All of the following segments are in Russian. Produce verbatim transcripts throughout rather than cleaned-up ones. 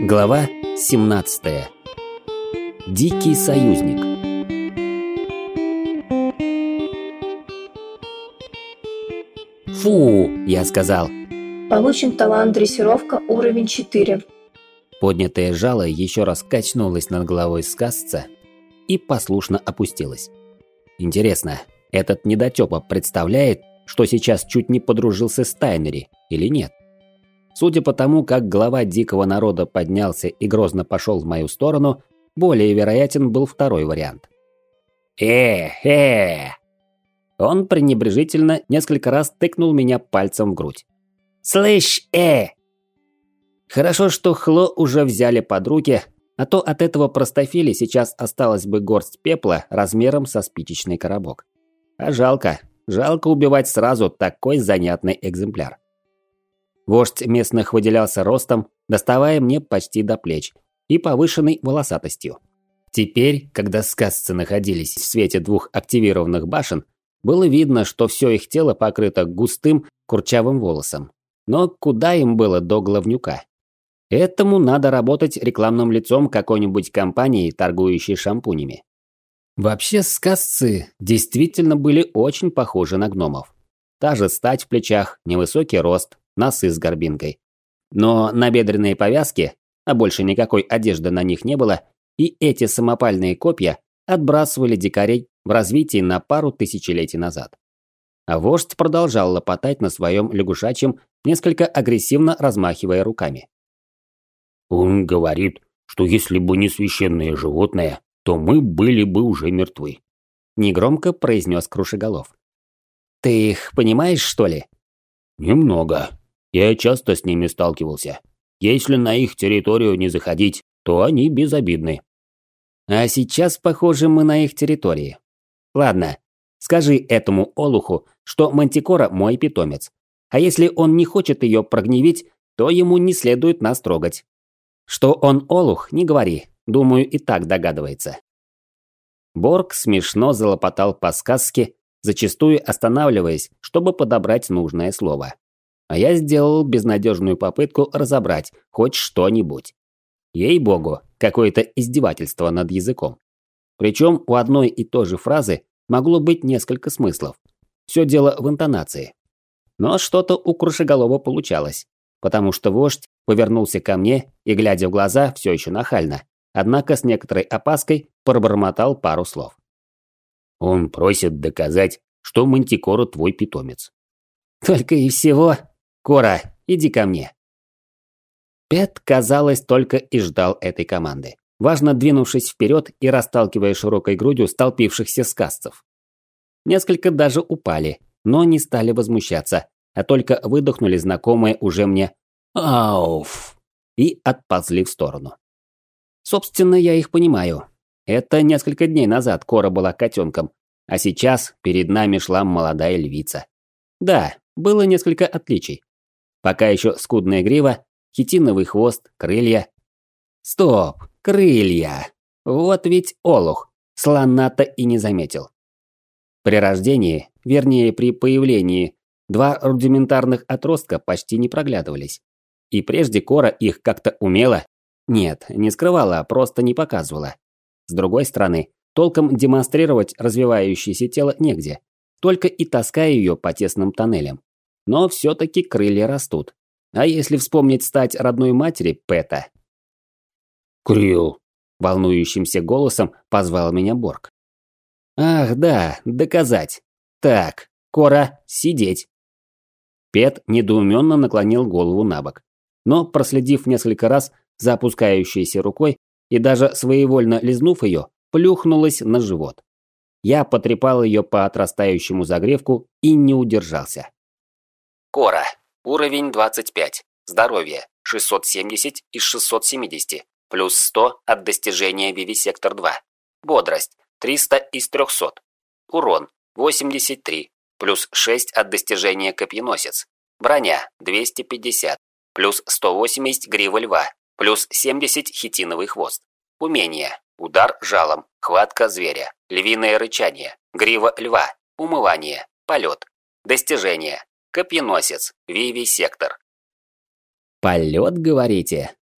Глава семнадцатая. Дикий союзник. «Фу!» – я сказал. Получен талант дрессировка уровень четыре. Поднятое жало еще раз качнулось над головой сказца и послушно опустилось. Интересно, этот недотёпа представляет, что сейчас чуть не подружился с Тайнери или нет? Судя по тому, как глава дикого народа поднялся и грозно пошел в мою сторону, более вероятен был второй вариант. «Э-э!» Он пренебрежительно несколько раз тыкнул меня пальцем в грудь. «Слышь, э!» Хорошо, что Хло уже взяли под руки, а то от этого простофили сейчас осталась бы горсть пепла размером со спичечный коробок. А жалко, жалко убивать сразу такой занятный экземпляр. Вождь местных выделялся ростом, доставая мне почти до плеч, и повышенной волосатостью. Теперь, когда сказцы находились в свете двух активированных башен, было видно, что все их тело покрыто густым курчавым волосом. Но куда им было до главнюка? Этому надо работать рекламным лицом какой-нибудь компании, торгующей шампунями. Вообще, сказцы действительно были очень похожи на гномов. Та же стать в плечах, невысокий рост, носы с горбинкой. Но набедренные повязки, а больше никакой одежды на них не было, и эти самопальные копья отбрасывали дикарей в развитии на пару тысячелетий назад. А вождь продолжал лопотать на своем лягушачьем, несколько агрессивно размахивая руками. «Он говорит, что если бы не священное животное, то мы были бы уже мертвы», – негромко произнес Крушеголов. «Ты их понимаешь, что ли?» «Немного. Я часто с ними сталкивался. Если на их территорию не заходить, то они безобидны». «А сейчас, похоже, мы на их территории. Ладно, скажи этому олуху, что Мантикора мой питомец. А если он не хочет ее прогневить, то ему не следует нас трогать. Что он олух, не говори, думаю, и так догадывается». Борг смешно залопотал по сказке, зачастую останавливаясь, чтобы подобрать нужное слово. А я сделал безнадежную попытку разобрать хоть что-нибудь. Ей-богу, какое-то издевательство над языком. Причем у одной и той же фразы могло быть несколько смыслов. Все дело в интонации. Но что-то у Крушеголова получалось, потому что вождь повернулся ко мне и, глядя в глаза, все еще нахально, однако с некоторой опаской пробормотал пару слов. «Он просит доказать, что Мантикора твой питомец». «Только и всего? Кора, иди ко мне». Пэт, казалось, только и ждал этой команды, важно двинувшись вперед и расталкивая широкой грудью столпившихся сказцев. Несколько даже упали, но не стали возмущаться, а только выдохнули знакомые уже мне «Ауф!» и отползли в сторону. Собственно, я их понимаю. Это несколько дней назад Кора была котенком, а сейчас перед нами шла молодая львица. Да, было несколько отличий. Пока еще скудная грива, хитиновый хвост, крылья. Стоп, крылья. Вот ведь олух, слона-то и не заметил. При рождении, вернее при появлении, два рудиментарных отростка почти не проглядывались. И прежде Кора их как-то умела, нет, не скрывала, а просто не показывала. С другой стороны, толком демонстрировать развивающееся тело негде, только и таская ее по тесным тоннелям. Но все-таки крылья растут. А если вспомнить стать родной матери Пэта? «Крилл!» – волнующимся голосом позвал меня Борг. «Ах да, доказать. Так, Кора, сидеть». Пэт недоуменно наклонил голову на бок, но, проследив несколько раз за опускающейся рукой и даже своевольно лизнув ее, плюхнулась на живот. Я потрепал ее по отрастающему загревку и не удержался. Кора. Уровень двадцать пять. Здоровье. шестьсот семьдесят из шестисот семидесяти. Плюс сто от достижения Вивисектор два. Бодрость. триста из трехсот. Урон. восемьдесят три. Плюс шесть от достижения Копьеносец. Броня. двести пятьдесят. Плюс сто восемьдесят грива льва. Плюс семьдесят хитиновый хвост. Умения. Удар жалом. Хватка зверя. Львиное рычание. Грива льва. Умывание. Полет. Достижения. Копьеносец. Вивисектор. Полет, говорите?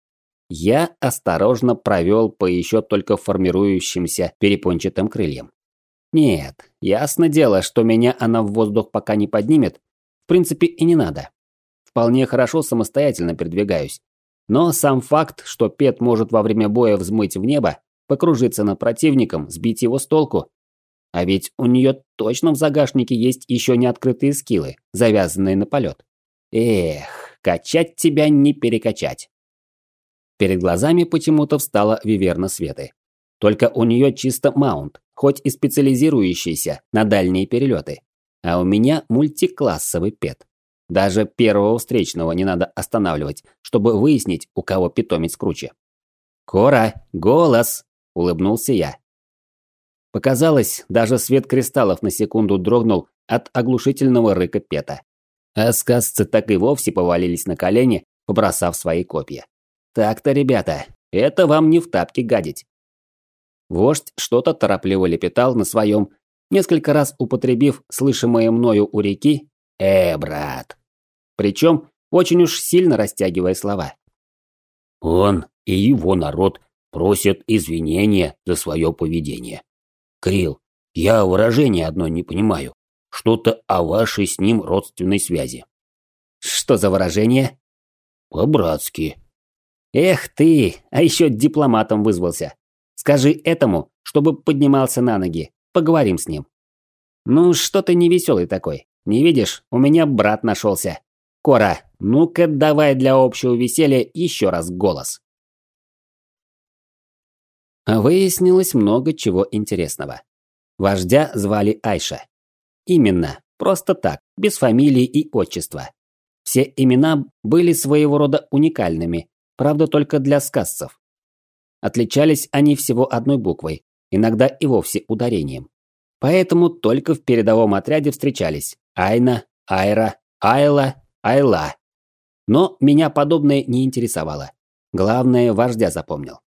Я осторожно провел по еще только формирующимся перепончатым крыльям. Нет, ясно дело, что меня она в воздух пока не поднимет, в принципе и не надо. Вполне хорошо самостоятельно передвигаюсь. Но сам факт, что Пет может во время боя взмыть в небо, покружиться над противником, сбить его с толку. А ведь у нее точно в загашнике есть еще не открытые скиллы, завязанные на полет. Эх, качать тебя не перекачать. Перед глазами почему-то встала Виверна Светы. Только у нее чисто маунт, хоть и специализирующийся на дальние перелеты. А у меня мультиклассовый Пет. Даже первого встречного не надо останавливать, чтобы выяснить, у кого питомец круче. «Кора, голос!» – улыбнулся я. Показалось, даже свет кристаллов на секунду дрогнул от оглушительного рыка Пета. А сказцы так и вовсе повалились на колени, побросав свои копья. Так-то, ребята, это вам не в тапки гадить. Вождь что-то торопливо лепетал на своем, несколько раз употребив слышимое мною у реки «Э, брат!». Причем очень уж сильно растягивая слова. Он и его народ просят извинения за свое поведение. Крил, я выражение одно не понимаю. Что-то о вашей с ним родственной связи. Что за выражение? По-братски. Эх ты, а еще дипломатом вызвался. Скажи этому, чтобы поднимался на ноги. Поговорим с ним. Ну, что ты невеселый такой? Не видишь, у меня брат нашелся. Кора, ну-ка давай для общего веселья еще раз голос. Выяснилось много чего интересного. Вождя звали Айша. Именно, просто так, без фамилии и отчества. Все имена были своего рода уникальными, правда только для сказцев. Отличались они всего одной буквой, иногда и вовсе ударением. Поэтому только в передовом отряде встречались Айна, Айра, Айла, Айла. Но меня подобное не интересовало. Главное, вождя запомнил.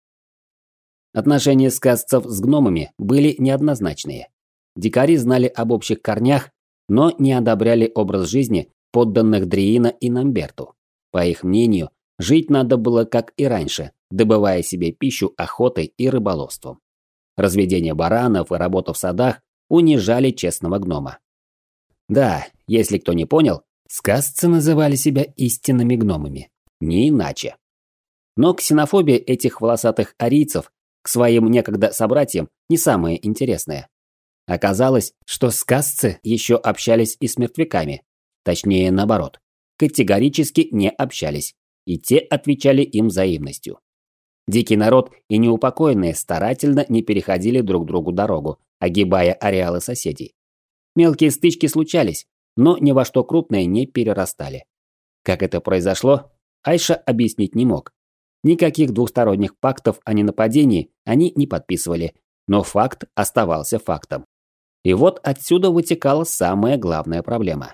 Отношения сказцев с гномами были неоднозначные. Дикари знали об общих корнях, но не одобряли образ жизни подданных Дриина и Намберту. По их мнению, жить надо было как и раньше, добывая себе пищу охотой и рыболовством. Разведение баранов и работа в садах унижали честного гнома. Да, если кто не понял, сказцы называли себя истинными гномами. Не иначе. Но ксенофобия этих волосатых арийцев к своим некогда собратьям не самое интересное. Оказалось, что сказцы еще общались и с мертвяками. Точнее, наоборот. Категорически не общались. И те отвечали им взаимностью. Дикий народ и неупокоенные старательно не переходили друг другу дорогу, огибая ареалы соседей. Мелкие стычки случались, но ни во что крупное не перерастали. Как это произошло, Айша объяснить не мог. Никаких двухсторонних пактов о ненападении они не подписывали, но факт оставался фактом. И вот отсюда вытекала самая главная проблема.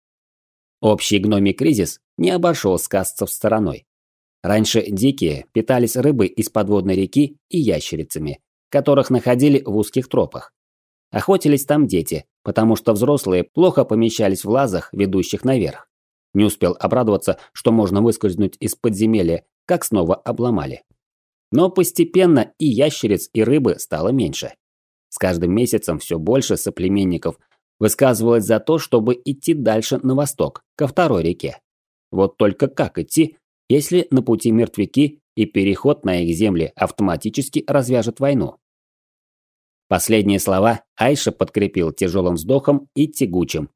Общий гномий кризис не обошел сказцев стороной. Раньше дикие питались рыбой из подводной реки и ящерицами, которых находили в узких тропах. Охотились там дети, потому что взрослые плохо помещались в лазах, ведущих наверх. Не успел обрадоваться, что можно выскользнуть из подземелья, как снова обломали. Но постепенно и ящериц, и рыбы стало меньше. С каждым месяцем все больше соплеменников высказывалось за то, чтобы идти дальше на восток, ко второй реке. Вот только как идти, если на пути мертвяки и переход на их земли автоматически развяжет войну? Последние слова Айша подкрепил тяжелым вздохом и тягучим.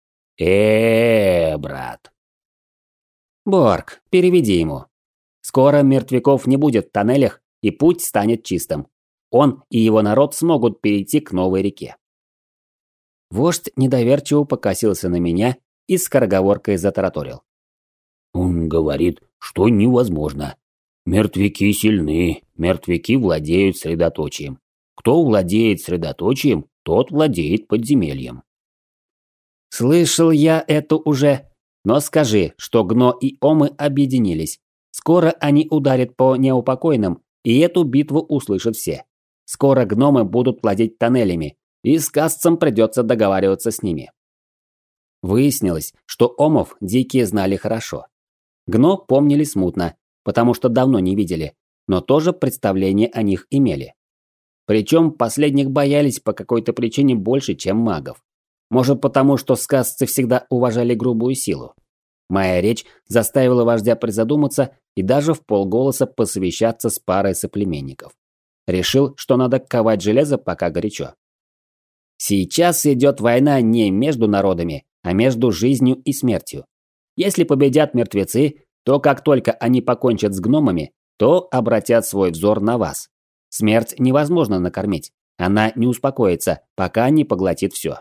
э брат. Борг, переведи ему. Скоро мертвяков не будет в тоннелях, и путь станет чистым. Он и его народ смогут перейти к новой реке. Вождь недоверчиво покосился на меня и скороговоркой затараторил. Он говорит, что невозможно. Мертвяки сильны, мертвяки владеют средоточием. Кто владеет средоточием, тот владеет подземельем. Слышал я это уже, но скажи, что Гно и Омы объединились. Скоро они ударят по неупокойным, и эту битву услышат все. Скоро гномы будут владеть тоннелями, и сказцам придется договариваться с ними. Выяснилось, что Омов дикие знали хорошо. Гно помнили смутно, потому что давно не видели, но тоже представление о них имели. Причем последних боялись по какой-то причине больше, чем магов. Может потому, что сказцы всегда уважали грубую силу. Моя речь заставила вождя призадуматься и даже вполголоса посовещаться с парой соплеменников. Решил, что надо ковать железо, пока горячо. Сейчас идет война не между народами, а между жизнью и смертью. Если победят мертвецы, то как только они покончат с гномами, то обратят свой взор на вас. Смерть невозможно накормить. Она не успокоится, пока не поглотит все.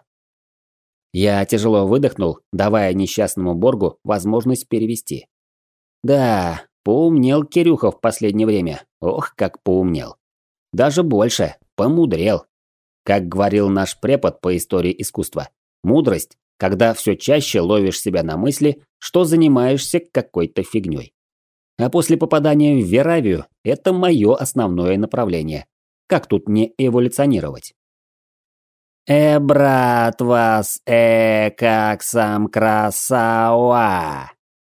Я тяжело выдохнул, давая несчастному Боргу возможность перевести. Да, поумнел Кирюха в последнее время. Ох, как поумнел. Даже больше, помудрел. Как говорил наш препод по истории искусства, мудрость, когда все чаще ловишь себя на мысли, что занимаешься какой-то фигней. А после попадания в Веравию это мое основное направление. Как тут не эволюционировать? Э, брат, вас, э, как сам красава.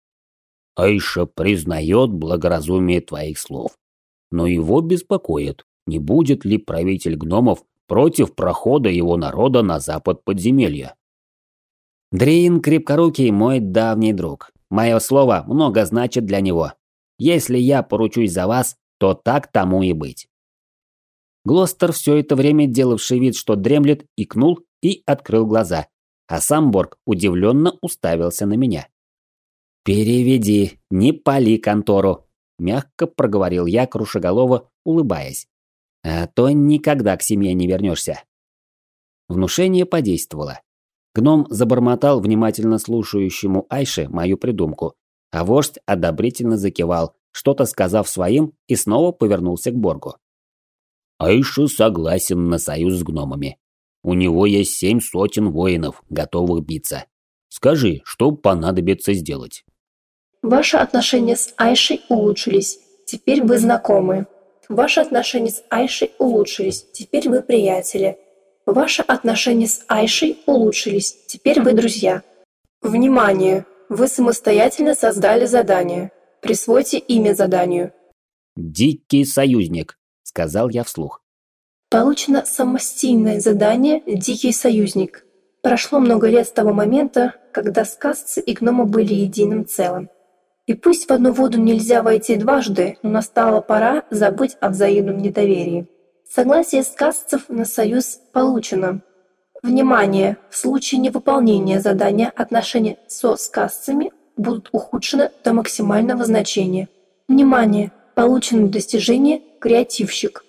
Айша признает благоразумие твоих слов, но его беспокоит, не будет ли правитель гномов против прохода его народа на запад подземелья. Дриин крепкорукий мой давний друг. Мое слово много значит для него. Если я поручусь за вас, то так тому и быть. Глостер, все это время делавший вид, что дремлет, икнул и открыл глаза, а сам Борг удивленно уставился на меня. «Переведи, не пали контору», – мягко проговорил я Крушеголова, улыбаясь. «А то никогда к семье не вернешься». Внушение подействовало. Гном забормотал внимательно слушающему Айше мою придумку, а вождь одобрительно закивал, что-то сказав своим, и снова повернулся к Боргу. Айша согласен на союз с гномами. У него есть семь сотен воинов, готовых биться. Скажи, что понадобится сделать? Ваши отношения с Айшей улучшились. Теперь вы знакомы. Ваши отношения с Айшей улучшились. Теперь вы приятели. Ваши отношения с Айшей улучшились. Теперь вы друзья. Внимание! Вы самостоятельно создали задание. Присвойте имя заданию. «Дикий союзник», – сказал я вслух. Получено самостийное задание «Дикий союзник». Прошло много лет с того момента, когда сказцы и гномы были единым целым. И пусть в одну воду нельзя войти дважды, но настала пора забыть о взаимном недоверии. Согласие сказцев на союз получено. Внимание! В случае невыполнения задания отношения со сказцами будут ухудшены до максимального значения. Внимание! Получено достижение «Креативщик».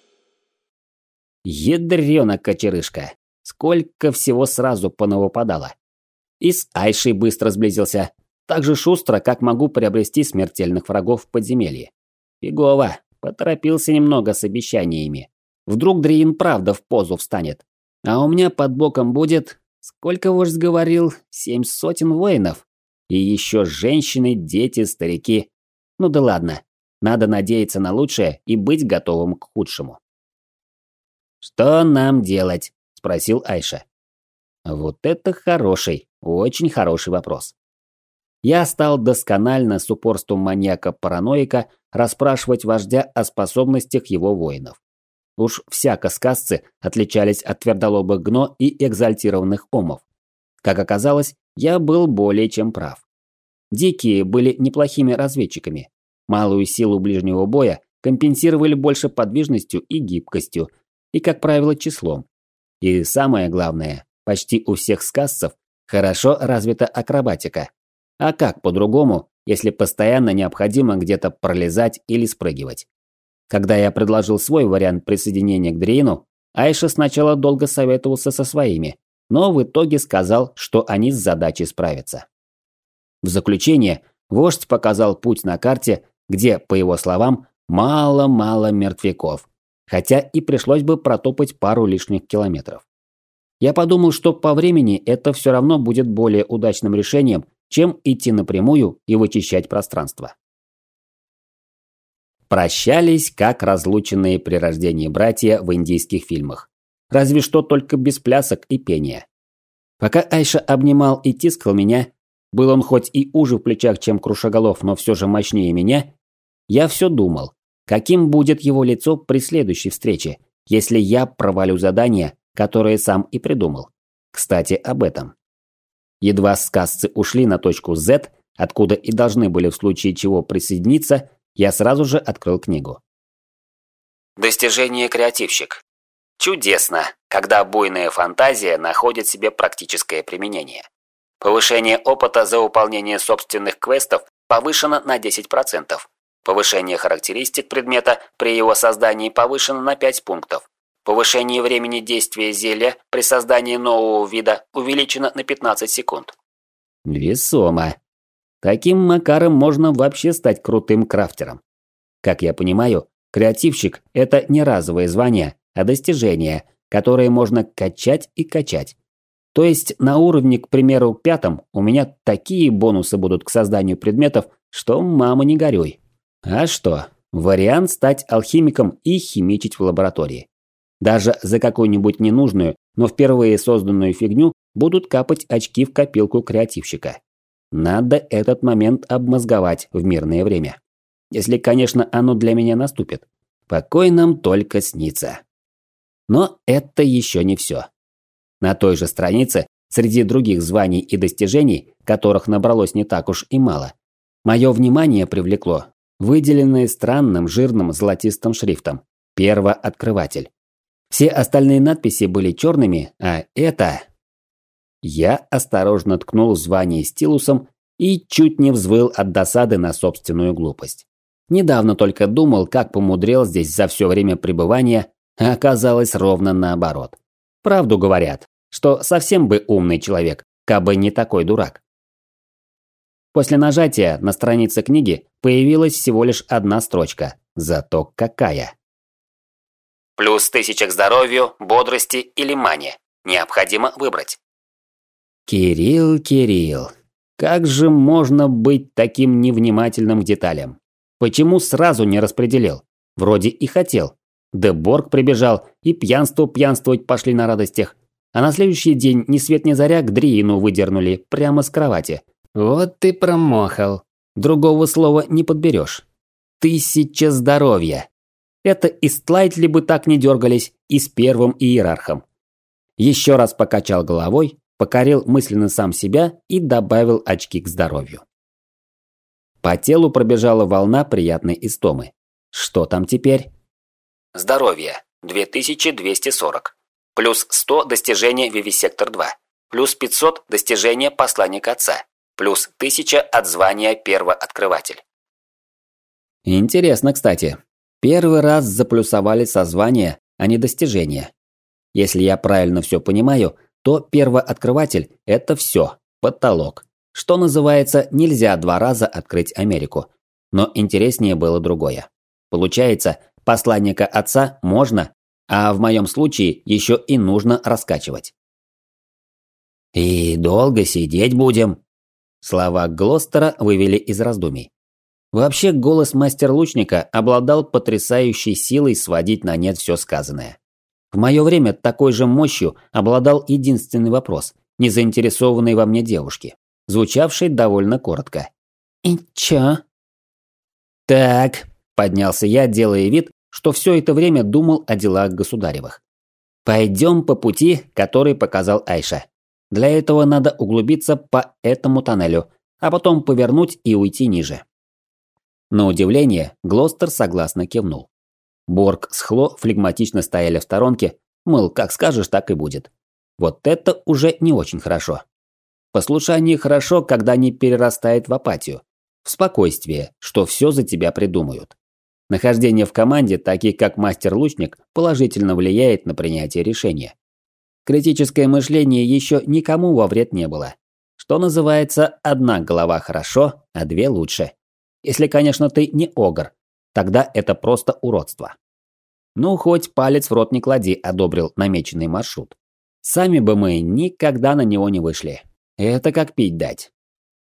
Ядрёна кочерышка. Сколько всего сразу понавыпадало. И с Айшей быстро сблизился. Так же шустро, как могу приобрести смертельных врагов в подземелье. Фигово. Поторопился немного с обещаниями. Вдруг Дриин правда в позу встанет. А у меня под боком будет, сколько вождь говорил, семь сотен воинов. И еще женщины, дети, старики. Ну да ладно. Надо надеяться на лучшее и быть готовым к худшему. «Что нам делать?» – спросил Айша. Вот это хороший, очень хороший вопрос. Я стал досконально с упорством маньяка-параноика расспрашивать вождя о способностях его воинов. Уж всяко сказцы отличались от твердолобых гно и экзальтированных омов. Как оказалось, я был более чем прав. Дикие были неплохими разведчиками. Малую силу ближнего боя компенсировали больше подвижностью и гибкостью, и, как правило, числом. И самое главное, почти у всех сказцев хорошо развита акробатика. А как по-другому, если постоянно необходимо где-то пролезать или спрыгивать? Когда я предложил свой вариант присоединения к Дриину, Айша сначала долго советовался со своими, но в итоге сказал, что они с задачей справятся. В заключение вождь показал путь на карте, где, по его словам, мало-мало мертвяков, хотя и пришлось бы протопать пару лишних километров. Я подумал, что по времени это все равно будет более удачным решением, чем идти напрямую и вычищать пространство. Прощались, как разлученные при рождении братья в индийских фильмах. Разве что только без плясок и пения. Пока Айша обнимал и тискал меня, был он хоть и уже в плечах, чем Крушеголов, но все же мощнее меня, я все думал, Каким будет его лицо при следующей встрече, если я провалю задание, которое сам и придумал? Кстати, об этом. Едва сказцы ушли на точку Z, откуда и должны были в случае чего присоединиться, я сразу же открыл книгу. Достижение креативщик. Чудесно, когда буйная фантазия находит себе практическое применение. Повышение опыта за выполнение собственных квестов повышено на десять процентов. Повышение характеристик предмета при его создании повышено на пять пунктов. Повышение времени действия зелья при создании нового вида увеличено на пятнадцать секунд. Весомо. Таким макаром можно вообще стать крутым крафтером. Как я понимаю, креативщик – это не разовое звание, а достижение, которое можно качать и качать. То есть на уровне, к примеру, пятом у меня такие бонусы будут к созданию предметов, что мама не горюй. А что? Вариант стать алхимиком и химичить в лаборатории. Даже за какую-нибудь ненужную, но впервые созданную фигню будут капать очки в копилку креативщика. Надо этот момент обмозговать в мирное время. Если, конечно, оно для меня наступит. Покой нам только снится. Но это еще не все. На той же странице, среди других званий и достижений, которых набралось не так уж и мало, мое внимание привлекло выделенное странным жирным золотистым шрифтом «Первооткрыватель». Все остальные надписи были черными, а это... Я осторожно ткнул звание стилусом и чуть не взвыл от досады на собственную глупость. Недавно только думал, как помудрел здесь за все время пребывания, а оказалось ровно наоборот. Правду говорят, что совсем бы умный человек, кабы не такой дурак. После нажатия на странице книги появилась всего лишь одна строчка, зато какая. Плюс тысяча к здоровью, бодрости или мане. Необходимо выбрать. Кирилл, Кирилл, как же можно быть таким невнимательным к деталям? Почему сразу не распределил? Вроде и хотел. Деборг прибежал, и пьянство пьянствовать пошли на радостях. А на следующий день ни свет ни заря к Дриину выдернули прямо с кровати. Вот ты промахал. Другого слова не подберешь. Тысяча здоровья. Это и Стлайтли бы так не дергались, и с первым иерархом. Еще раз покачал головой, покорил мысленно сам себя и добавил очки к здоровью. По телу пробежала волна приятной истомы. Что там теперь? Здоровье две тысячи двести сорок. Плюс сто достижения Вивисектор два. Плюс пятьсот достижения Посланник Отца. Плюс тысяча от звания Первооткрыватель. Интересно, кстати. Первый раз заплюсовали со звания, а не достижения. Если я правильно все понимаю, то Первооткрыватель – это все, потолок. Что называется, нельзя два раза открыть Америку. Но интереснее было другое. Получается, Посланника Отца можно, а в моем случае еще и нужно раскачивать. «И долго сидеть будем?» Слова Глостера вывели из раздумий. Вообще, голос мастер-лучника обладал потрясающей силой сводить на нет все сказанное. В мое время такой же мощью обладал единственный вопрос, не заинтересованный во мне девушки, звучавший довольно коротко. «И чё?» «Так», – поднялся я, делая вид, что все это время думал о делах государевых. «Пойдем по пути, который показал Айша. Для этого надо углубиться по этому тоннелю, а потом повернуть и уйти ниже». На удивление, Глостер согласно кивнул. Борг с Хло флегматично стояли в сторонке, мол, как скажешь, так и будет. Вот это уже не очень хорошо. Послушание хорошо, когда не перерастает в апатию. В спокойствие, что все за тебя придумают. Нахождение в команде, таких как мастер-лучник, положительно влияет на принятие решения. Критическое мышление еще никому во вред не было. Что называется, одна голова хорошо, а две лучше. Если, конечно, ты не огр, тогда это просто уродство. Ну, хоть палец в рот не клади, одобрил намеченный маршрут. Сами бы мы никогда на него не вышли. Это как пить дать.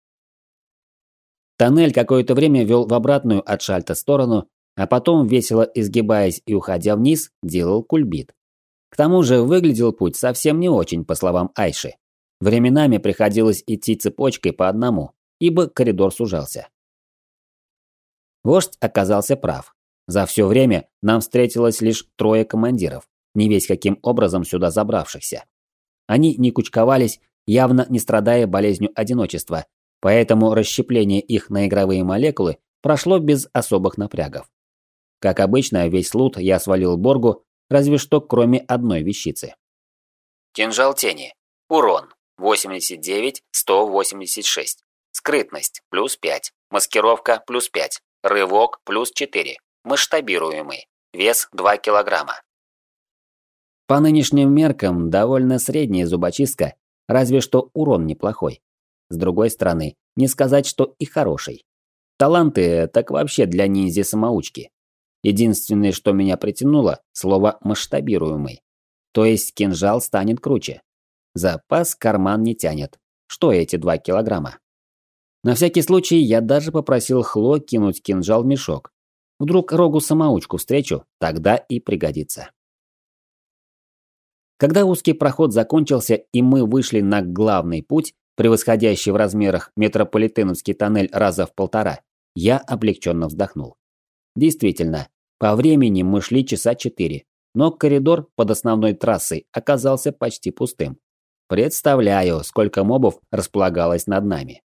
Тоннель какое-то время вел в обратную от шальта сторону, а потом, весело изгибаясь и уходя вниз, делал кульбит. К тому же выглядел путь совсем не очень, по словам Айши. Временами приходилось идти цепочкой по одному, ибо коридор сужался. Вождь оказался прав. За все время нам встретилось лишь трое командиров, не весь каким образом сюда забравшихся. Они не кучковались, явно не страдая болезнью одиночества, поэтому расщепление их на игровые молекулы прошло без особых напрягов. Как обычно, весь лут я свалил Боргу, разве что кроме одной вещицы. Кинжал тени. Урон восемьдесят девять сто восемьдесят шесть. Скрытность плюс пять. Маскировка плюс пять. Рывок плюс четыре. Масштабируемый. Вес два килограмма. По нынешним меркам довольно средняя зубочистка, разве что урон неплохой. С другой стороны, не сказать, что и хороший. Таланты так вообще для ниндзя-самоучки. Единственное, что меня притянуло, слово «масштабируемый». То есть кинжал станет круче. Запас карман не тянет. Что эти два килограмма? На всякий случай я даже попросил Хло кинуть кинжал в мешок. Вдруг Рогу-самоучку встречу, тогда и пригодится. Когда узкий проход закончился и мы вышли на главный путь, превосходящий в размерах метрополитеновский тоннель раза в полтора, я облегченно вздохнул. Действительно, по времени мы шли часа четыре, но коридор под основной трассой оказался почти пустым. Представляю, сколько мобов располагалось над нами.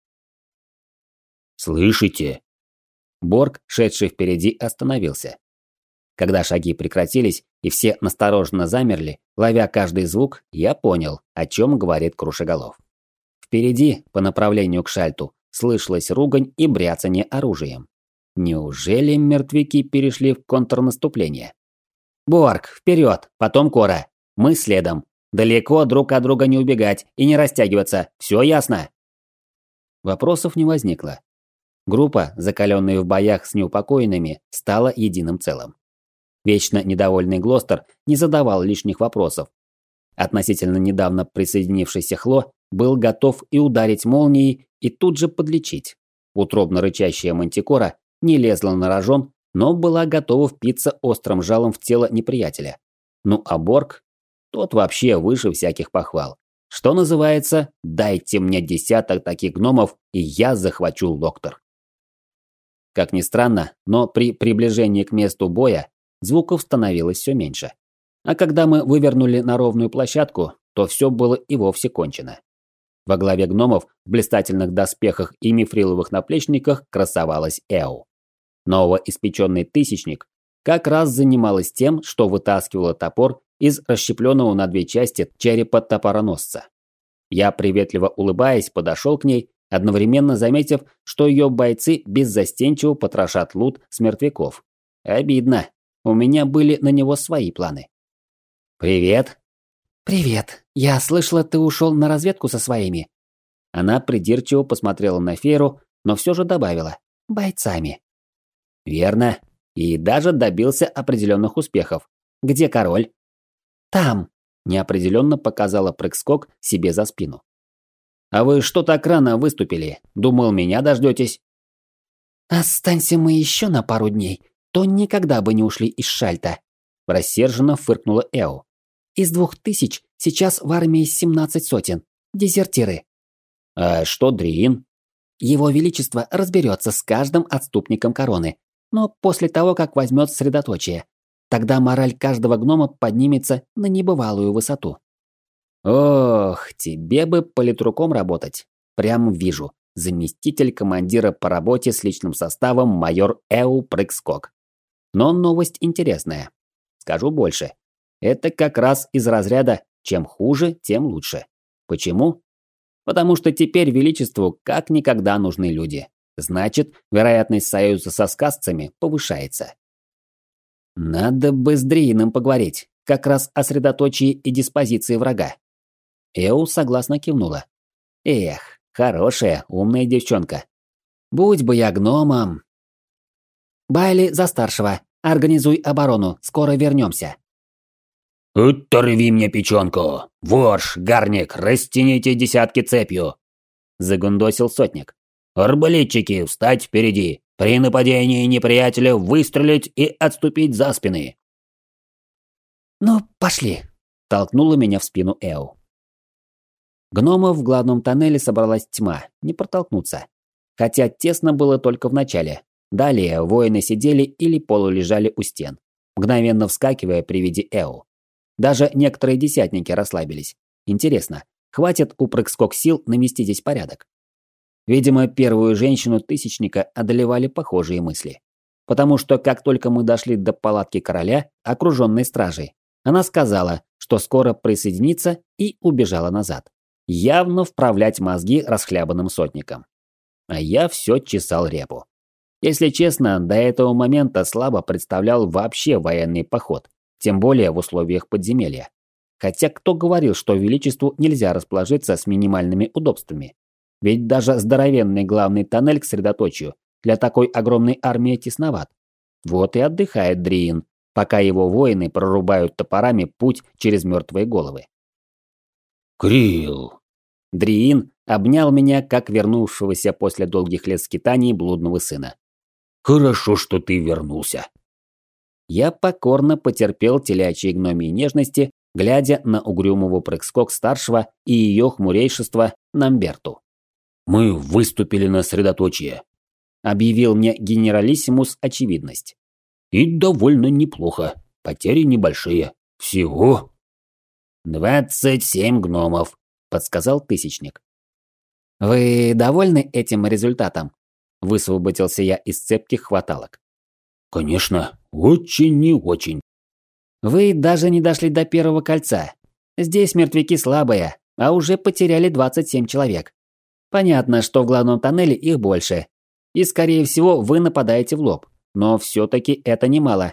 «Слышите?» Борг, шедший впереди, остановился. Когда шаги прекратились и все настороженно замерли, ловя каждый звук, я понял, о чем говорит Крушеголов. Впереди, по направлению к шальту, слышалась ругань и бряцание оружием. Неужели мертвяки перешли в контрнаступление? «Борг, вперед, потом Кора. Мы следом. Далеко друг от друга не убегать и не растягиваться. Все ясно?» Вопросов не возникло. Группа, закаленная в боях с неупокоенными, стала единым целым. Вечно недовольный Глостер не задавал лишних вопросов. Относительно недавно присоединившийся Хло был готов и ударить молнией, и тут же подлечить. Утробно рычащая мантикора не лезла на рожон, но была готова впиться острым жалом в тело неприятеля. Ну а Борг, тот вообще выше всяких похвал. Что называется, дайте мне десяток таких гномов, и я захвачу Локтор. Как ни странно, но при приближении к месту боя звуков становилось все меньше. А когда мы вывернули на ровную площадку, то все было и вовсе кончено. Во главе гномов в блистательных доспехах и мифриловых наплечниках красовалась Эу. Новоиспеченный тысячник как раз занималась тем, что вытаскивала топор из расщепленного на две части черепа топороносца. Я, приветливо улыбаясь, подошел к ней, одновременно заметив, что ее бойцы беззастенчиво потрошат лут с мертвяков. Обидно. У меня были на него свои планы. «Привет». «Привет. Я слышала, ты ушел на разведку со своими». Она придирчиво посмотрела на Фейру, но все же добавила: «бойцами». «Верно. И даже добился определенных успехов. Где король?» «Там», – неопределенно показала прыг-скок себе за спину. «А вы что так рано выступили? Думал, меня дождетесь?» «Останься мы еще на пару дней, то никогда бы не ушли из Шальта», – рассерженно фыркнула Эо. «Из двух тысяч сейчас в армии семнадцать сотен. Дезертиры». «А что Дриин?» «Его Величество разберется с каждым отступником короны, но после того, как возьмет средоточие. Тогда мораль каждого гнома поднимется на небывалую высоту». «Ох, тебе бы политруком работать. Прям вижу. Заместитель командира по работе с личным составом майор Эу Прыг-скок. Но новость интересная. Скажу больше. Это как раз из разряда «чем хуже, тем лучше». Почему? Потому что теперь Величеству как никогда нужны люди. Значит, вероятность союза со сказцами повышается. Надо бы с Дриином поговорить, как раз о средоточии и диспозиции врага. Эу согласно кивнула. Эх, хорошая, умная девчонка. Будь бы я гномом. Байли за старшего. Организуй оборону, скоро вернемся. «Оторви мне печенку! Ворш, гарник, растяните десятки цепью!» Загундосил сотник. «Арбалетчики, встать впереди! При нападении неприятеля выстрелить и отступить за спины!» «Ну, пошли!» – толкнула меня в спину Эу. Гномов в главном тоннеле собралась тьма, не протолкнуться. Хотя тесно было только в начале, Далее воины сидели или полулежали у стен, мгновенно вскакивая при виде Эо. Даже некоторые десятники расслабились. Интересно, хватит у прыг-скок сил навести здесь порядок? Видимо, первую женщину-тысячника одолевали похожие мысли. Потому что как только мы дошли до палатки короля, окруженной стражей, она сказала, что скоро присоединится, и убежала назад. Явно вправлять мозги расхлябанным сотникам. А я все чесал репу. Если честно, до этого момента слабо представлял вообще военный поход, тем более в условиях подземелья. Хотя кто говорил, что величеству нельзя расположиться с минимальными удобствами? Ведь даже здоровенный главный тоннель к средоточию для такой огромной армии тесноват. Вот и отдыхает Дриин, пока его воины прорубают топорами путь через мертвые головы. Крил. Дриин обнял меня, как вернувшегося после долгих лет скитаний блудного сына. Хорошо, что ты вернулся. Я покорно потерпел телячьи гномьи нежности, глядя на угрюмого прыг-скок старшего и ее хмурейшество Намберту. Мы выступили на средоточие, объявил мне генералиссимус очевидность. И довольно неплохо. Потери небольшие. Всего «Двадцать семь гномов», – подсказал Тысячник. «Вы довольны этим результатом?» – высвободился я из цепких хваталок. «Конечно, очень и очень». «Вы даже не дошли до первого кольца. Здесь мертвяки слабые, а уже потеряли двадцать семь человек. Понятно, что в главном тоннеле их больше. И, скорее всего, вы нападаете в лоб. Но все-таки это немало».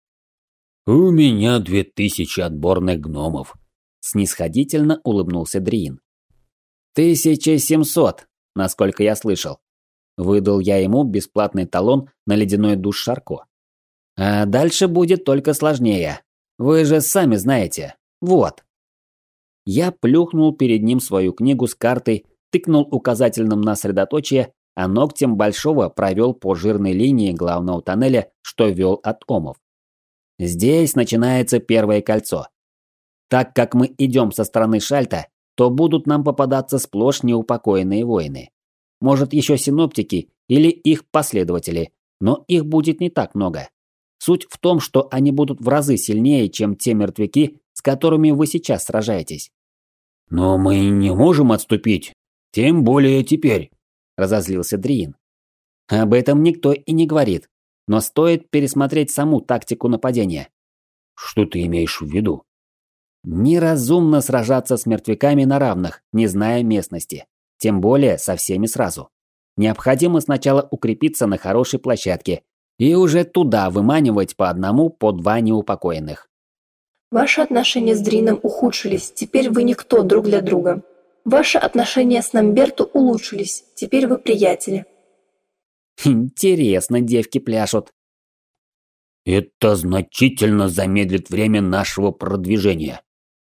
«У меня две тысячи отборных гномов», – снисходительно улыбнулся Дриин. «Тысяча семьсот, насколько я слышал». Выдал я ему бесплатный талон на ледяной душ Шарко. «А дальше будет только сложнее. Вы же сами знаете. Вот». Я плюхнул перед ним свою книгу с картой, тыкнул указательным на средоточие, а ногтем большого провел по жирной линии главного тоннеля, что вел от омов. Здесь начинается первое кольцо. Так как мы идем со стороны Шальта, то будут нам попадаться сплошь неупокоенные воины. Может, еще синоптики или их последователи, но их будет не так много. Суть в том, что они будут в разы сильнее, чем те мертвяки, с которыми вы сейчас сражаетесь. «Но мы не можем отступить, тем более теперь», – разозлился Дриин. «Об этом никто и не говорит, но стоит пересмотреть саму тактику нападения». «Что ты имеешь в виду?» «Неразумно сражаться с мертвяками на равных, не зная местности, тем более со всеми сразу. Необходимо сначала укрепиться на хорошей площадке и уже туда выманивать по одному, по два неупокоенных». Ваши отношения с Дрином ухудшились, теперь вы никто друг для друга. Ваши отношения с Намберту улучшились, теперь вы приятели. Интересно, девки пляшут. Это значительно замедлит время нашего продвижения.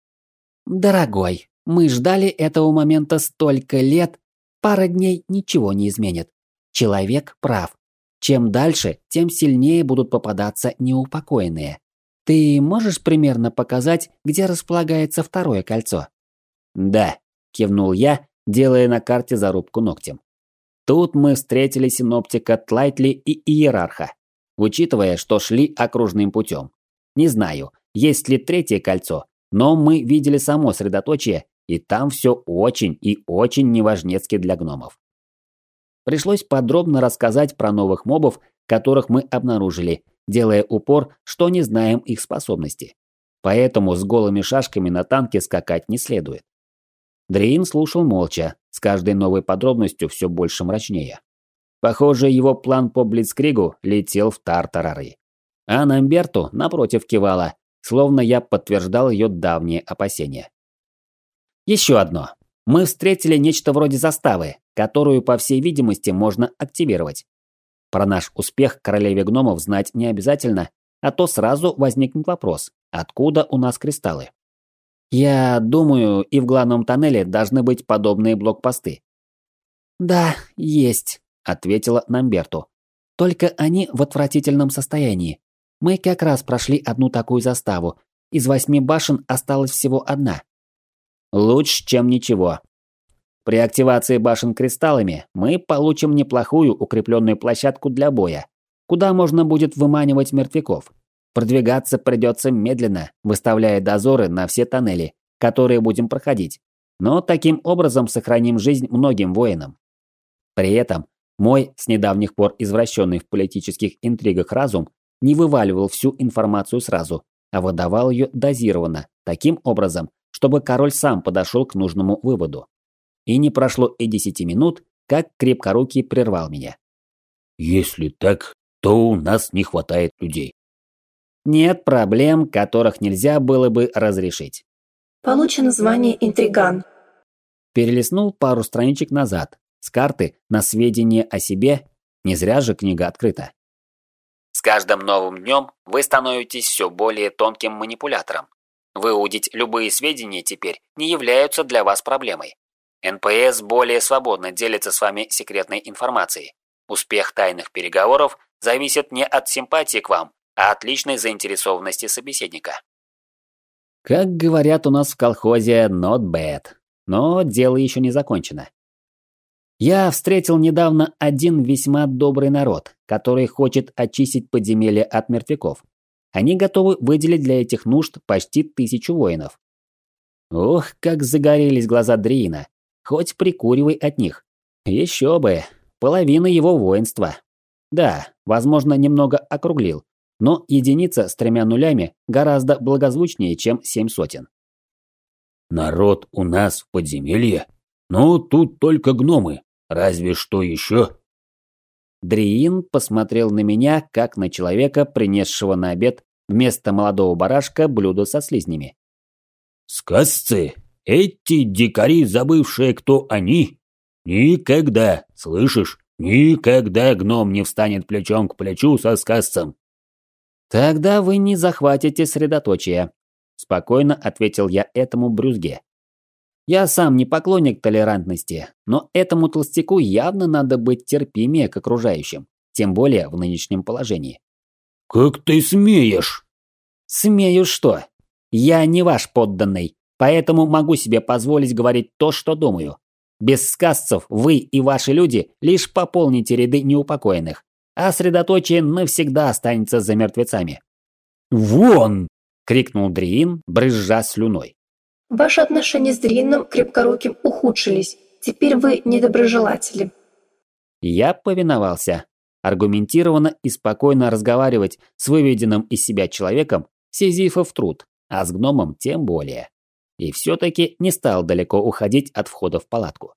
Дорогой, мы ждали этого момента столько лет, пара дней ничего не изменит. Человек прав. Чем дальше, тем сильнее будут попадаться неупокоенные. Ты можешь примерно показать, где располагается второе кольцо? Да, кивнул я, делая на карте зарубку ногтем. Тут мы встретили синоптика Тлайтли и иерарха, учитывая, что шли окружным путем. Не знаю, есть ли третье кольцо, но мы видели само средоточие, и там все очень и очень неважнецки для гномов. Пришлось подробно рассказать про новых мобов, которых мы обнаружили, делая упор, что не знаем их способности. Поэтому с голыми шашками на танке скакать не следует. Дриин слушал молча, с каждой новой подробностью все больше мрачнее. Похоже, его план по Блицкригу летел в тартарары. А Намберту, напротив, кивала, словно я подтверждал ее давние опасения. Еще одно. Мы встретили нечто вроде заставы, которую, по всей видимости, можно активировать. Про наш успех королеве гномов знать не обязательно, а то сразу возникнет вопрос, откуда у нас кристаллы. Я думаю, и в главном тоннеле должны быть подобные блокпосты. Да, есть, ответила Намберту. Только они в отвратительном состоянии. Мы как раз прошли одну такую заставу. Из восьми башен осталась всего одна. Лучше, чем ничего. При активации башен кристаллами мы получим неплохую укрепленную площадку для боя, куда можно будет выманивать мертвяков. Продвигаться придется медленно, выставляя дозоры на все тоннели, которые будем проходить. Но таким образом сохраним жизнь многим воинам. При этом мой с недавних пор извращенный в политических интригах разум не вываливал всю информацию сразу, а выдавал ее дозированно, таким образом, чтобы король сам подошел к нужному выводу. И не прошло и десяти минут, как Крепкорукий прервал меня. «Если так, то у нас не хватает людей». Нет проблем, которых нельзя было бы разрешить. Получено звание интриган. Перелистнул пару страничек назад, с карты на сведения о себе, не зря же книга открыта. С каждым новым днем вы становитесь все более тонким манипулятором. Выудить любые сведения теперь не являются для вас проблемой. эн пэ эс более свободно делится с вами секретной информацией. Успех тайных переговоров зависит не от симпатии к вам, а от личной заинтересованности собеседника. Как говорят у нас в колхозе, not bad. Но дело еще не закончено. Я встретил недавно один весьма добрый народ, который хочет очистить подземелье от мертвяков. Они готовы выделить для этих нужд почти тысячу воинов. Ох, как загорелись глаза Дриина. Хоть прикуривай от них. Еще бы, половина его воинства. Да, возможно, немного округлил, но единица с тремя нулями гораздо благозвучнее, чем семь сотен. Народ у нас в подземелье? Ну, тут только гномы. Разве что еще. Дриин посмотрел на меня, как на человека, принесшего на обед вместо молодого барашка блюдо со слизнями. Сказцы? Эти дикари, забывшие, кто они? Никогда, слышишь, никогда гном не встанет плечом к плечу со сказцем. Тогда вы не захватите средоточие, спокойно ответил я этому брюзге. Я сам не поклонник толерантности, но этому толстяку явно надо быть терпимее к окружающим, тем более в нынешнем положении. Как ты смеешь? Смею что? Я не ваш подданный, поэтому могу себе позволить говорить то, что думаю. Без сказцев вы и ваши люди лишь пополните ряды неупокоенных, а средоточие навсегда останется за мертвецами. «Вон!» – крикнул Дриин, брызжа слюной. Ваши отношения с Дриином Крепкоруким ухудшились. Теперь вы недоброжелатели. Я повиновался. Аргументированно и спокойно разговаривать с выведенным из себя человеком Сизифов труд, а с гномом тем более. И все-таки не стал далеко уходить от входа в палатку.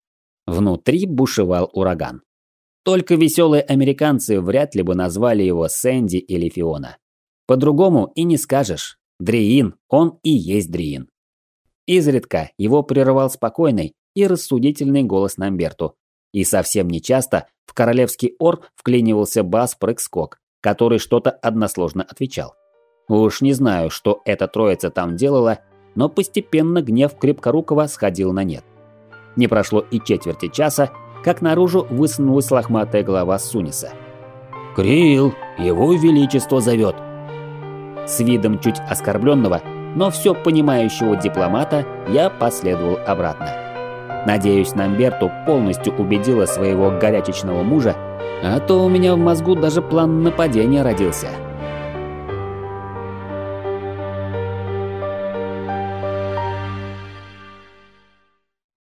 Внутри бушевал ураган. Только веселые американцы вряд ли бы назвали его Сэнди или Фиона. По-другому и не скажешь. Дриин, он и есть Дриин. Изредка его прерывал спокойный и рассудительный голос Намберту. И совсем нечасто в королевский ор вклинивался бас-прыг-скок, который что-то односложно отвечал. Уж не знаю, что эта троица там делала, но постепенно гнев Крепкорукова сходил на нет. Не прошло и четверти часа, как наружу высунулась лохматая голова Суниса. «Крил, его величество зовет!» С видом чуть оскорбленного, но все понимающего дипломата я последовал обратно. Надеюсь, Намберту полностью убедила своего горячечного мужа, а то у меня в мозгу даже план нападения родился.